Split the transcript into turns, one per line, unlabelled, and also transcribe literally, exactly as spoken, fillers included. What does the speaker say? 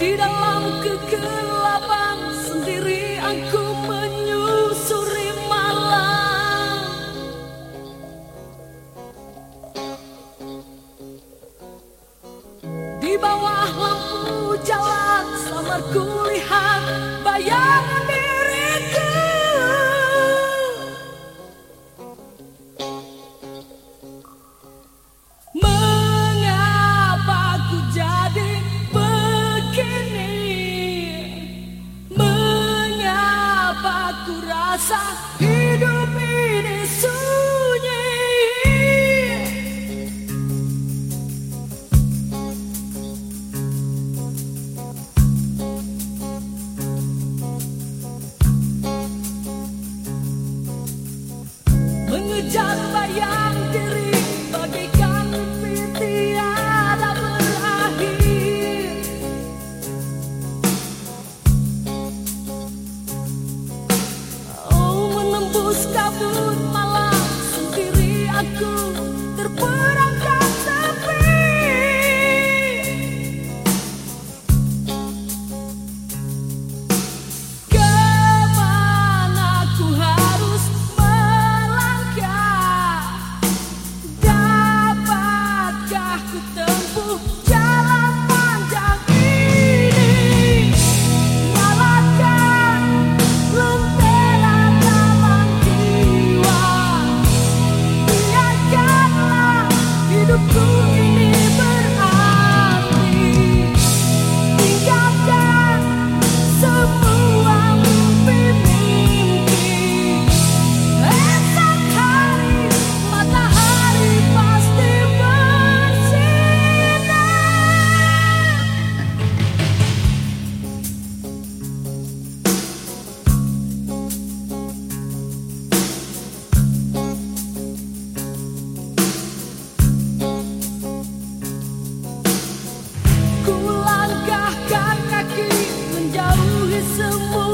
Di dalam kegelapan sendiri aku menyusuri malam. Di bawah lampu jalan samar kulihat bayangan diriku. Mengapa ku jadi begini? Mengapa ku rasa hidup ini sunyi? Mengejar bayang diri bagaikan mimpi tiada berakhir. Oh, menembus kabut malam sendiri aku terperangkap sepi. Kemana ku harus melangkah? Dapatkah ku tempuh jalan panjang ini? Nyalakan lentera dalam jiwa, biarkanlah hidupku ini berarti. Tinggalkan semua mimpi-mimpi. Esok hari matahari pasti bersinar. Ku langkahkan kaki menjauhi semua